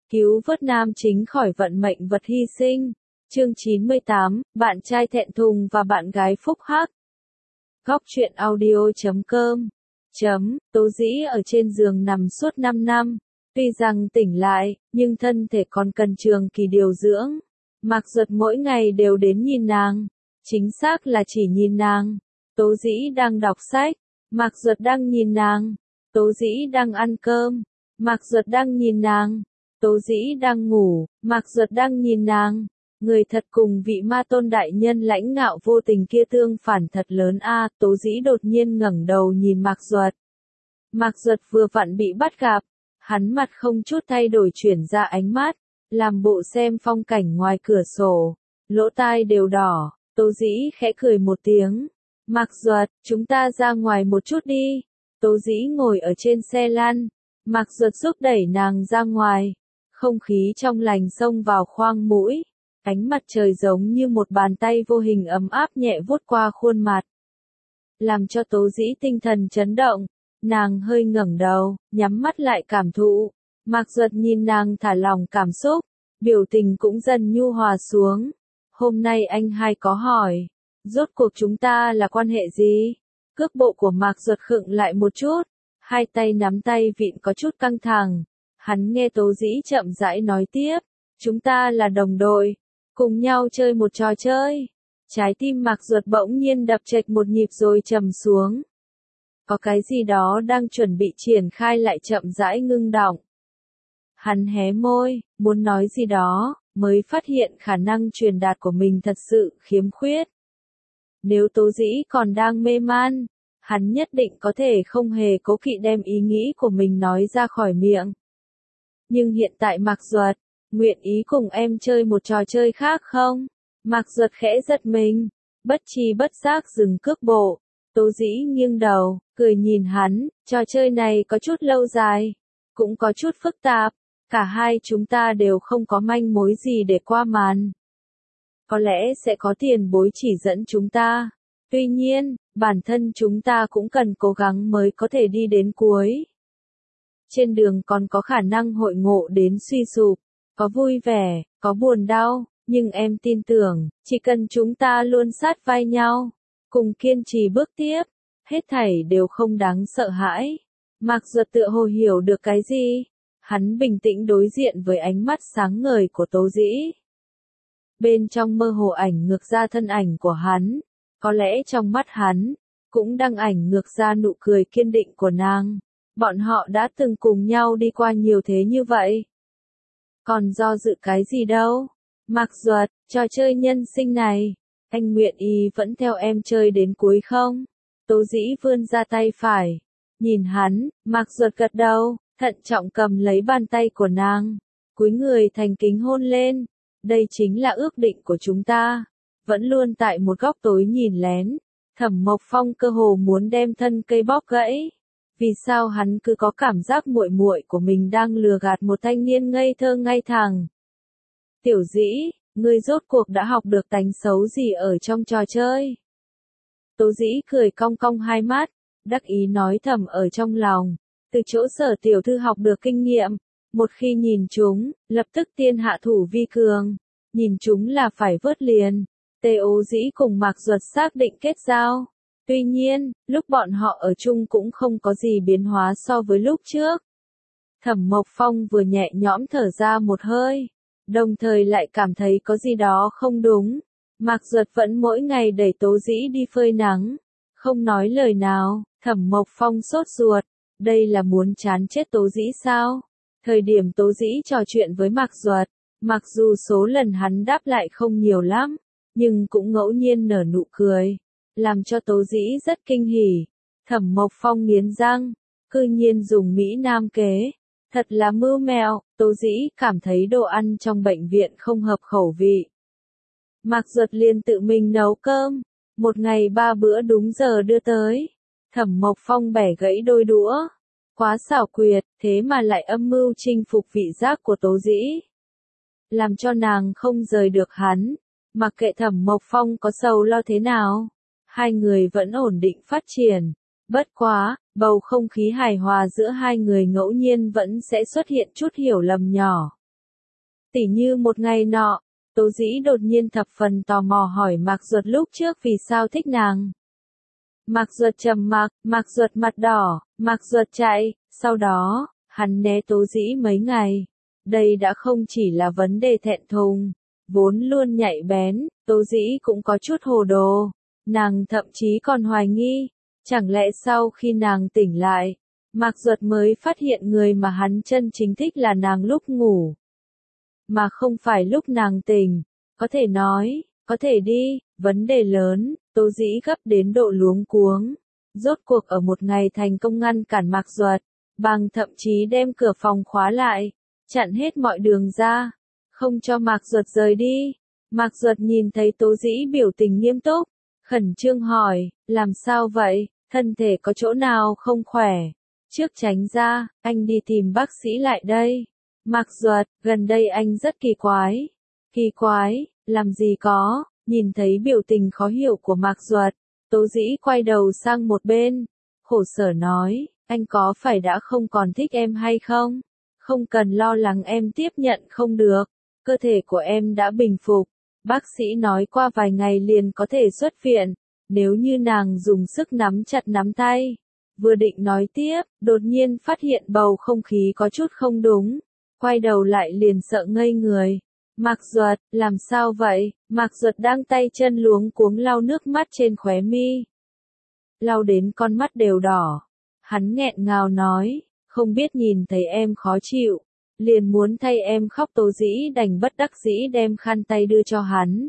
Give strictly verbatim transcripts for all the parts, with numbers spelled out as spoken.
cứu vớt nam chính khỏi vận mệnh vật hy sinh. Chương chín mươi tám, bạn trai thẹn thùng và bạn gái phúc hắc. Góc truyện audio chấm com chấm, Tố Dĩ ở trên giường nằm suốt năm năm. Tuy rằng tỉnh lại, nhưng thân thể còn cần trường kỳ điều dưỡng. Mạc Duật mỗi ngày đều đến nhìn nàng. Chính xác là chỉ nhìn nàng. Tố Dĩ đang đọc sách. Mạc Duật đang nhìn nàng. Tố Dĩ đang ăn cơm. Mạc Duật đang nhìn nàng. Tố Dĩ đang ngủ. Mạc Duật đang nhìn nàng. Người thật cùng vị ma tôn đại nhân lãnh ngạo vô tình kia tương phản thật lớn a. À, Tố Dĩ đột nhiên ngẩng đầu nhìn Mạc Duật. Mạc Duật vừa vặn bị bắt gặp. Hắn mặt không chút thay đổi chuyển ra ánh mắt, làm bộ xem phong cảnh ngoài cửa sổ, lỗ tai đều đỏ. Tố Dĩ khẽ cười một tiếng. Mạc Duật, chúng ta ra ngoài một chút đi. Tố Dĩ ngồi ở trên xe lăn. Mạc Duật giúp đẩy nàng ra ngoài. Không khí trong lành xông vào khoang mũi. Ánh mặt trời giống như một bàn tay vô hình ấm áp nhẹ vuốt qua khuôn mặt, làm cho Tố Dĩ tinh thần chấn động. Nàng hơi ngẩng đầu, nhắm mắt lại cảm thụ. Mạc Duật nhìn nàng thả lỏng cảm xúc, biểu tình cũng dần nhu hòa xuống. Hôm nay anh hai có hỏi, rốt cuộc chúng ta là quan hệ gì? Cước bộ của Mạc Duật khựng lại một chút, hai tay nắm tay vịn có chút căng thẳng. Hắn nghe Tố Dĩ chậm rãi nói tiếp, chúng ta là đồng đội, cùng nhau chơi một trò chơi. Trái tim Mạc Duật bỗng nhiên đập chệch một nhịp rồi trầm xuống. Có cái gì đó đang chuẩn bị triển khai lại chậm rãi ngưng đọng. Hắn hé môi, muốn nói gì đó, mới phát hiện khả năng truyền đạt của mình thật sự khiếm khuyết. Nếu Tố Dĩ còn đang mê man, hắn nhất định có thể không hề cố kỵ đem ý nghĩ của mình nói ra khỏi miệng. Nhưng hiện tại Mạc Duật, nguyện ý cùng em chơi một trò chơi khác không? Mạc Duật khẽ giật mình, bất tri bất giác dừng cước bộ. Tố Dĩ nghiêng đầu, cười nhìn hắn, trò chơi này có chút lâu dài, cũng có chút phức tạp, cả hai chúng ta đều không có manh mối gì để qua màn. Có lẽ sẽ có tiền bối chỉ dẫn chúng ta, tuy nhiên, bản thân chúng ta cũng cần cố gắng mới có thể đi đến cuối. Trên đường còn có khả năng hội ngộ đến suy sụp, có vui vẻ, có buồn đau, nhưng em tin tưởng, chỉ cần chúng ta luôn sát vai nhau, cùng kiên trì bước tiếp, hết thảy đều không đáng sợ hãi. Mạc Duật tựa hồ hiểu được cái gì, hắn bình tĩnh đối diện với ánh mắt sáng ngời của Tố Dĩ. Bên trong mơ hồ ảnh ngược ra thân ảnh của hắn, có lẽ trong mắt hắn, cũng đang ảnh ngược ra nụ cười kiên định của nàng. Bọn họ đã từng cùng nhau đi qua nhiều thế như vậy. Còn do dự cái gì đâu? Mạc Duật, trò chơi nhân sinh này, anh nguyện ý vẫn theo em chơi đến cuối không? Tố Dĩ vươn ra tay phải, nhìn hắn. Mạc Duật gật đầu, thận trọng cầm lấy bàn tay của nàng, cúi người thành kính hôn lên. Đây chính là ước định của chúng ta. Vẫn luôn tại một góc tối nhìn lén, Thẩm Mộc Phong cơ hồ muốn đem thân cây bóp gãy. Vì sao hắn cứ có cảm giác muội muội của mình đang lừa gạt một thanh niên ngây thơ ngay thẳng? Tiểu Dĩ, ngươi rốt cuộc đã học được tánh xấu gì ở trong trò chơi? Tố Dĩ cười cong cong hai mắt, đắc ý nói thầm ở trong lòng. Từ chỗ Sở tiểu thư học được kinh nghiệm, một khi nhìn chúng, lập tức tiên hạ thủ vi cường. Nhìn chúng là phải vớt liền. Tố Dĩ cùng Mạc Duật xác định kết giao. Tuy nhiên, lúc bọn họ ở chung cũng không có gì biến hóa so với lúc trước. Thẩm Mộc Phong vừa nhẹ nhõm thở ra một hơi, đồng thời lại cảm thấy có gì đó không đúng. Mạc Duật vẫn mỗi ngày đẩy Tố Dĩ đi phơi nắng, không nói lời nào. Thẩm Mộc Phong sốt ruột, đây là muốn chán chết Tố Dĩ sao? Thời điểm Tố Dĩ trò chuyện với Mạc Duật, mặc dù số lần hắn đáp lại không nhiều lắm, nhưng cũng ngẫu nhiên nở nụ cười, làm cho Tố Dĩ rất kinh hỉ. Thẩm Mộc Phong nghiến răng, cư nhiên dùng Mỹ Nam kế, thật là mưu mẹo. Tố Dĩ cảm thấy đồ ăn trong bệnh viện không hợp khẩu vị. Mạc Duật liền tự mình nấu cơm, một ngày ba bữa đúng giờ đưa tới. Thẩm Mộc Phong bẻ gãy đôi đũa, quá xảo quyệt, thế mà lại âm mưu chinh phục vị giác của Tố Dĩ, làm cho nàng không rời được hắn. Mặc kệ Thẩm Mộc Phong có sầu lo thế nào, hai người vẫn ổn định phát triển. Bất quá, bầu không khí hài hòa giữa hai người ngẫu nhiên vẫn sẽ xuất hiện chút hiểu lầm nhỏ. Tỉ như một ngày nọ, Tố Dĩ đột nhiên thập phần tò mò hỏi Mạc Duật lúc trước vì sao thích nàng. Mạc Duật trầm mặc, Mạc Duật mặt đỏ, Mạc Duật chạy, sau đó, hắn né Tố Dĩ mấy ngày. Đây đã không chỉ là vấn đề thẹn thùng, vốn luôn nhạy bén, Tố Dĩ cũng có chút hồ đồ. Nàng thậm chí còn hoài nghi, chẳng lẽ sau khi nàng tỉnh lại, Mạc Duật mới phát hiện người mà hắn chân chính thích là nàng lúc ngủ, mà không phải lúc nàng tỉnh. Có thể nói, có thể đi, vấn đề lớn, Tố Dĩ gấp đến độ luống cuống. Rốt cuộc ở một ngày thành công ngăn cản Mạc Duật, bằng thậm chí đem cửa phòng khóa lại, chặn hết mọi đường ra, không cho Mạc Duật rời đi. Mạc Duật nhìn thấy Tố Dĩ biểu tình nghiêm túc, khẩn trương hỏi, làm sao vậy, thân thể có chỗ nào không khỏe? Trước tránh ra, anh đi tìm bác sĩ lại đây. Mạc Duật, gần đây anh rất kỳ quái. Kỳ quái, làm gì có, nhìn thấy biểu tình khó hiểu của Mạc Duật, Tố Dĩ quay đầu sang một bên, khổ sở nói, anh có phải đã không còn thích em hay không? Không cần lo lắng em tiếp nhận không được, cơ thể của em đã bình phục. Bác sĩ nói qua vài ngày liền có thể xuất viện, nếu như nàng dùng sức nắm chặt nắm tay. Vừa định nói tiếp, đột nhiên phát hiện bầu không khí có chút không đúng, quay đầu lại liền sợ ngây người. Mạc Duật, làm sao vậy? Mạc Duật đang tay chân luống cuống lau nước mắt trên khóe mi. Lau đến con mắt đều đỏ. Hắn nghẹn ngào nói, không biết nhìn thấy em khó chịu, liền muốn thay em khóc. Tố Dĩ đành bất đắc dĩ đem khăn tay đưa cho hắn.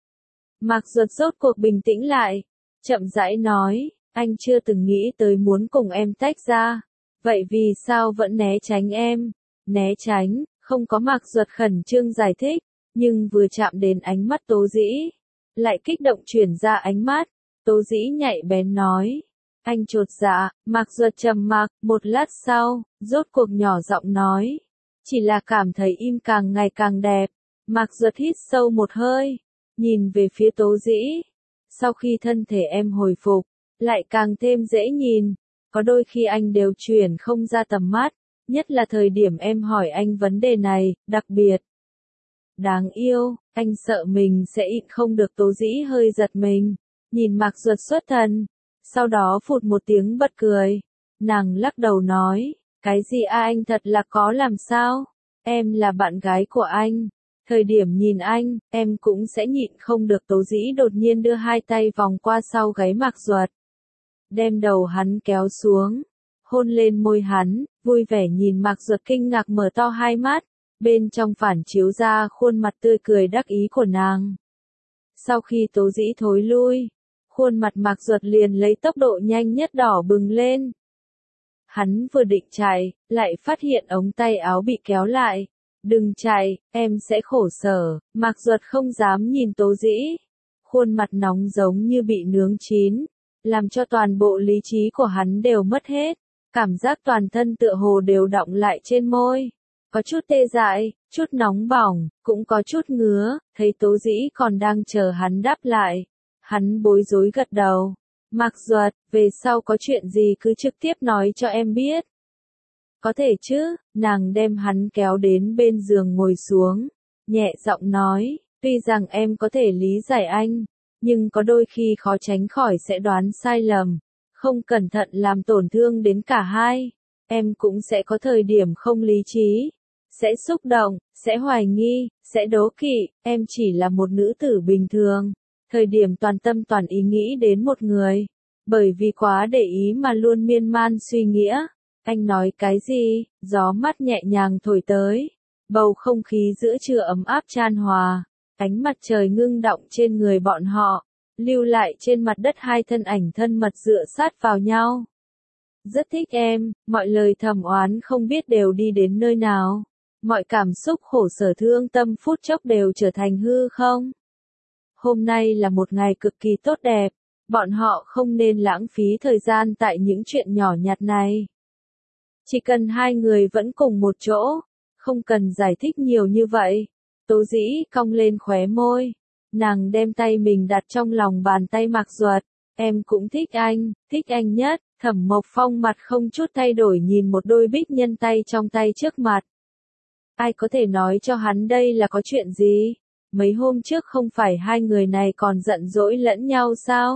Mạc Duật rốt cuộc bình tĩnh lại, chậm rãi nói, anh chưa từng nghĩ tới muốn cùng em tách ra, vậy vì sao vẫn né tránh em? Né tránh, không có. Mạc Duật khẩn trương giải thích, nhưng vừa chạm đến ánh mắt Tố Dĩ, lại kích động chuyển ra ánh mắt. Tố Dĩ nhạy bén nói, anh chột dạ. Mạc Duật trầm mặc, một lát sau, rốt cuộc nhỏ giọng nói, chỉ là cảm thấy im càng ngày càng đẹp. Mạc Duật hít sâu một hơi, nhìn về phía Tố Dĩ, sau khi thân thể em hồi phục, lại càng thêm dễ nhìn, có đôi khi anh đều chuyển không ra tầm mắt, nhất là thời điểm em hỏi anh vấn đề này, đặc biệt đáng yêu, anh sợ mình sẽ nhịn không được. Tố Dĩ hơi giật mình, nhìn Mạc Duật xuất thần, sau đó phụt một tiếng bật cười. Nàng lắc đầu nói, cái gì a, anh thật là có làm sao? Em là bạn gái của anh, thời điểm nhìn anh, em cũng sẽ nhịn không được. Tố Dĩ đột nhiên đưa hai tay vòng qua sau gáy Mạc Duật, đem đầu hắn kéo xuống, hôn lên môi hắn, vui vẻ nhìn Mạc Duật kinh ngạc mở to hai mắt, bên trong phản chiếu ra khuôn mặt tươi cười đắc ý của nàng. Sau khi Tố Dĩ thối lui, khuôn mặt Mạc Duật liền lấy tốc độ nhanh nhất đỏ bừng lên. Hắn vừa định chạy, lại phát hiện ống tay áo bị kéo lại. Đừng chạy, em sẽ khổ sở. Mạc Duật không dám nhìn Tố Dĩ, khuôn mặt nóng giống như bị nướng chín, làm cho toàn bộ lý trí của hắn đều mất hết, cảm giác toàn thân tựa hồ đều đọng lại trên môi, có chút tê dại, chút nóng bỏng, cũng có chút ngứa. Thấy Tố Dĩ còn đang chờ hắn đáp lại, hắn bối rối gật đầu. Mạc Duật, về sau có chuyện gì cứ trực tiếp nói cho em biết. Có thể chứ? Nàng đem hắn kéo đến bên giường ngồi xuống, nhẹ giọng nói, tuy rằng em có thể lý giải anh, nhưng có đôi khi khó tránh khỏi sẽ đoán sai lầm, không cẩn thận làm tổn thương đến cả hai. Em cũng sẽ có thời điểm không lý trí, sẽ xúc động, sẽ hoài nghi, sẽ đố kỵ. Em chỉ là một nữ tử bình thường, thời điểm toàn tâm toàn ý nghĩ đến một người, bởi vì quá để ý mà luôn miên man suy nghĩa. Anh nói cái gì? Gió mát nhẹ nhàng thổi tới, bầu không khí giữa trưa ấm áp chan hòa, ánh mặt trời ngưng đọng trên người bọn họ, lưu lại trên mặt đất hai thân ảnh thân mật dựa sát vào nhau. Rất thích em, mọi lời thầm oán không biết đều đi đến nơi nào, mọi cảm xúc khổ sở thương tâm phút chốc đều trở thành hư không. Hôm nay là một ngày cực kỳ tốt đẹp, bọn họ không nên lãng phí thời gian tại những chuyện nhỏ nhặt này. Chỉ cần hai người vẫn cùng một chỗ, không cần giải thích nhiều như vậy. Tố Dĩ cong lên khóe môi, nàng đem tay mình đặt trong lòng bàn tay Mạc Duật. Em cũng thích anh, thích anh nhất. Thẩm Mộc Phong mặt không chút thay đổi nhìn một đôi bích nhân tay trong tay trước mặt. Ai có thể nói cho hắn đây là có chuyện gì? Mấy hôm trước không phải hai người này còn giận dỗi lẫn nhau sao?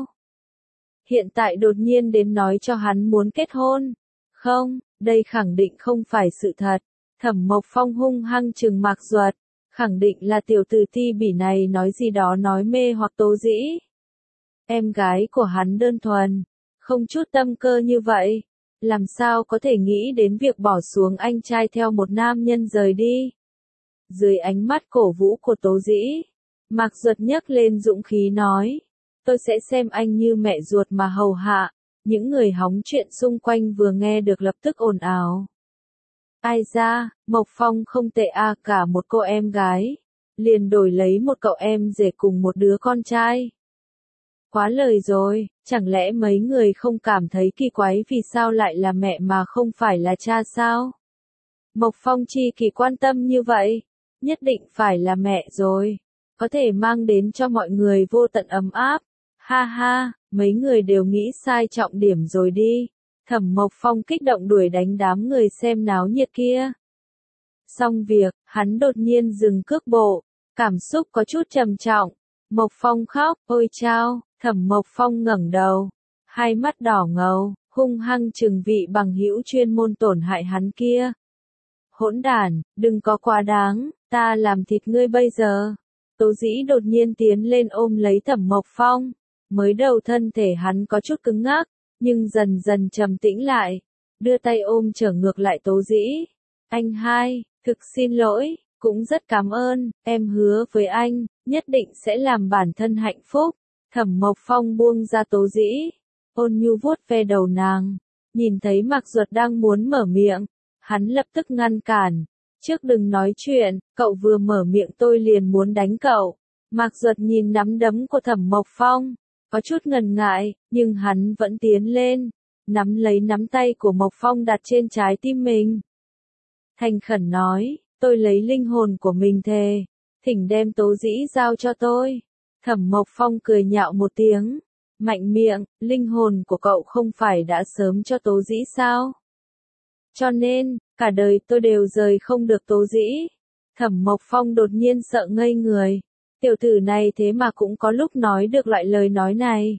Hiện tại đột nhiên đến nói cho hắn muốn kết hôn. Không, đây khẳng định không phải sự thật. Thẩm Mộc Phong hung hăng trừng Mạc Duật, khẳng định là tiểu tử ti bỉ này nói gì đó nói mê hoặc Tố Dĩ. Em gái của hắn đơn thuần, không chút tâm cơ như vậy, làm sao có thể nghĩ đến việc bỏ xuống anh trai theo một nam nhân rời đi. Dưới ánh mắt cổ vũ của Tố Dĩ, Mạc Duật nhấc lên dũng khí nói, tôi sẽ xem anh như mẹ ruột mà hầu hạ. Những người hóng chuyện xung quanh vừa nghe được lập tức ồn ào. Ai ra, Mộc Phong không tệ a, cả một cô em gái, liền đổi lấy một cậu em rể cùng một đứa con trai. Quá lời rồi, chẳng lẽ mấy người không cảm thấy kỳ quái vì sao lại là mẹ mà không phải là cha sao? Mộc Phong chi kỳ quan tâm như vậy, nhất định phải là mẹ rồi, có thể mang đến cho mọi người vô tận ấm áp. Ha ha, mấy người đều nghĩ sai trọng điểm rồi đi. Thẩm Mộc Phong kích động đuổi đánh đám người xem náo nhiệt kia. Xong việc, hắn đột nhiên dừng cước bộ, cảm xúc có chút trầm trọng. Mộc Phong khóc, ôi chao, Thẩm Mộc Phong ngẩng đầu, hai mắt đỏ ngầu, hung hăng trừng vị bằng hữu chuyên môn tổn hại hắn kia. Hỗn đản, đừng có quá đáng, ta làm thịt ngươi bây giờ. Tố Dĩ đột nhiên tiến lên ôm lấy Thẩm Mộc Phong. Mới đầu thân thể hắn có chút cứng ngắc, nhưng dần dần trầm tĩnh lại, đưa tay ôm trở ngược lại Tố Dĩ. Anh hai, thực xin lỗi, cũng rất cảm ơn, em hứa với anh, nhất định sẽ làm bản thân hạnh phúc. Thẩm Mộc Phong buông ra Tố Dĩ, ôn nhu vuốt ve đầu nàng, nhìn thấy Mạc Duật đang muốn mở miệng, hắn lập tức ngăn cản, trước đừng nói chuyện, cậu vừa mở miệng tôi liền muốn đánh cậu. Mạc Duật nhìn nắm đấm của Thẩm Mộc Phong, có chút ngần ngại, nhưng hắn vẫn tiến lên, nắm lấy nắm tay của Mộc Phong đặt trên trái tim mình. Thành khẩn nói, tôi lấy linh hồn của mình thề, thỉnh đem Tố Dĩ giao cho tôi. Thẩm Mộc Phong cười nhạo một tiếng, mạnh miệng, linh hồn của cậu không phải đã sớm cho Tố Dĩ sao? Cho nên, cả đời tôi đều rời không được Tố Dĩ. Thẩm Mộc Phong đột nhiên sợ ngây người. Tiểu tử này thế mà cũng có lúc nói được loại lời nói này.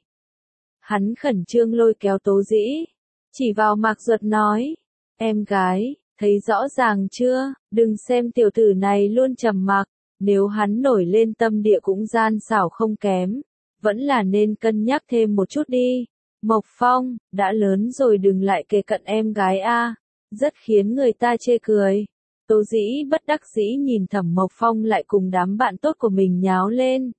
Hắn khẩn trương lôi kéo Tố Dĩ, chỉ vào Mạc Duật nói, em gái, thấy rõ ràng chưa, đừng xem tiểu tử này luôn trầm mặc, nếu hắn nổi lên tâm địa cũng gian xảo không kém, vẫn là nên cân nhắc thêm một chút đi. Mộc Phong, đã lớn rồi đừng lại kề cận em gái a, rất khiến người ta chê cười. Tố Dĩ bất đắc dĩ nhìn Thẩm Mộc Phong lại cùng đám bạn tốt của mình nháo lên.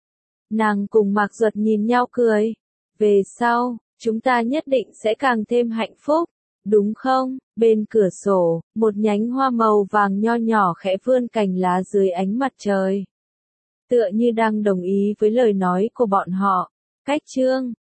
Nàng cùng Mạc Duật nhìn nhau cười. Về sau, chúng ta nhất định sẽ càng thêm hạnh phúc, đúng không? Bên cửa sổ, một nhánh hoa màu vàng nho nhỏ khẽ vươn cành lá dưới ánh mặt trời. Tựa như đang đồng ý với lời nói của bọn họ. Cách chương